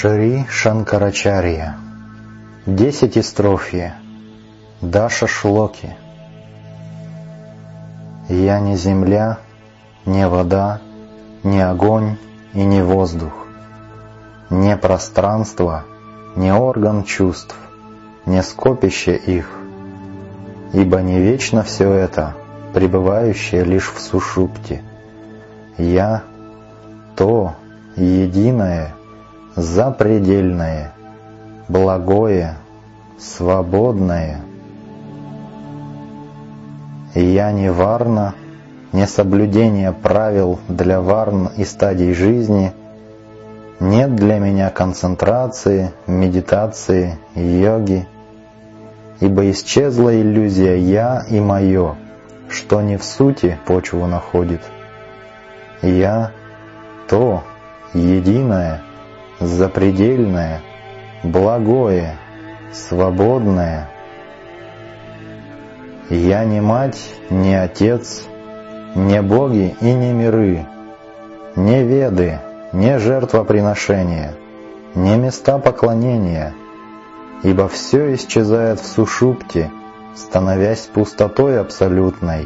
Шри Шанкарачарья. 10 Даша Шлоки. Я не земля, не вода, не огонь и не воздух, не пространство, не орган чувств, не скопище их, ибо не вечно все это, пребывающее лишь в сушупте. Я — то единое, запредельное, благое, свободное. Я не варна, не соблюдение правил для варн и стадий жизни, нет для меня концентрации, медитации, йоги, ибо исчезла иллюзия «я» и «моё», что не в сути почву находит. Я — то единое, запредельное, благое, свободное. Я не мать, не отец, не боги и не миры, не веды, не жертвоприношения, не места поклонения, ибо все исчезает в сушупте, становясь пустотой абсолютной.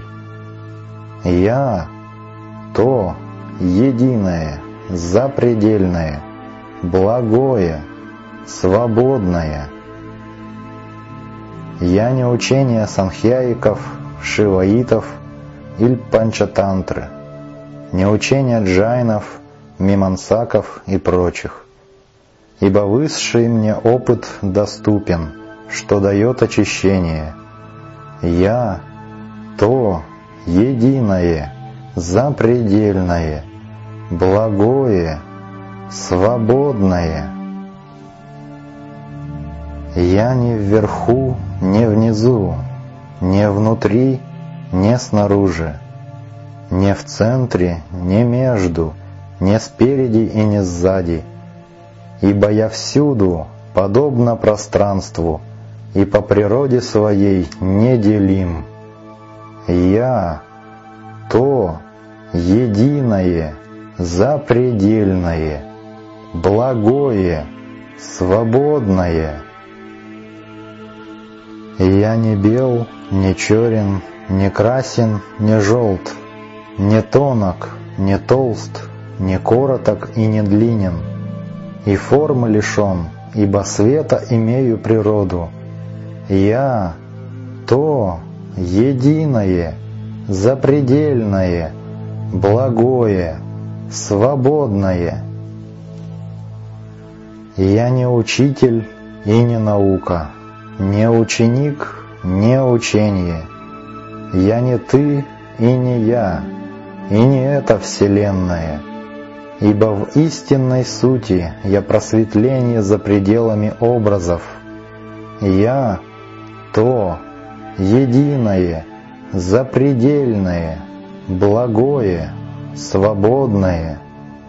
Я — то единое, запредельное, благое, свободное. Я не учение санхьяиков, шиваитов или панчатантры, не учение джайнов, мимансаков и прочих, ибо высший мне опыт доступен, что дает очищение. Я — то единое, запредельное, благое, свободное. Я не вверху, не внизу, не внутри, не снаружи, не в центре, не между, не спереди и не сзади, ибо я всюду, подобно пространству, и по природе своей неделим. Я — то единое, запредельное, благое, свободное. Я не бел, не черен, не красен, не желт, не тонок, не толст, не короток и не длинен, и формы лишен, ибо света имею природу. Я — то единое, запредельное, благое, свободное. Я не учитель и не наука, не ученик, не учение. Я не ты и не я, и не эта вселенная, ибо в истинной сути я просветление за пределами образов. Я — то единое, запредельное, благое, свободное.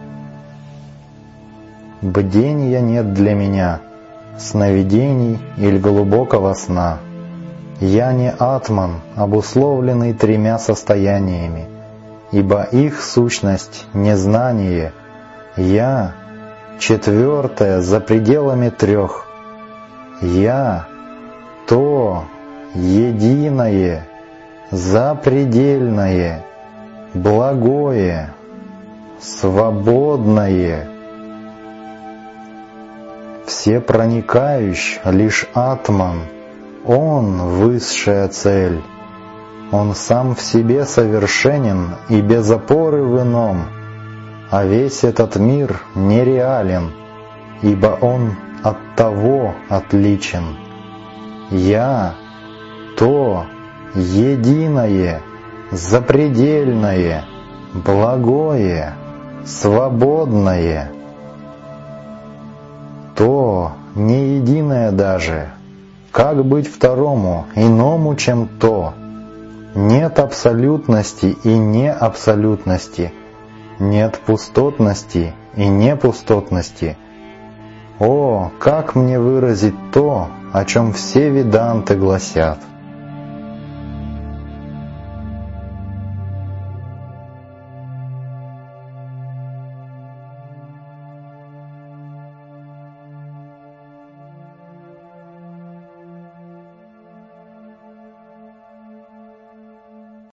Бдения нет для меня, сновидений или глубокого сна. Я не атман, обусловленный 3 состояниями, ибо их сущность — незнание. Я — 4 за пределами 3. Я — то единое, запредельное, благое, свободное. Всепроникающий лишь атман, он — высшая цель. Он сам в себе совершенен и без опоры в ином, а весь этот мир нереален, ибо он от того отличен. Я — то единое, запредельное, благое, свободное. То не единое даже. Как быть второму, иному, чем то? Нет абсолютности и неабсолютности, нет пустотности и непустотности. О, как мне выразить то, о чем все веданты гласят?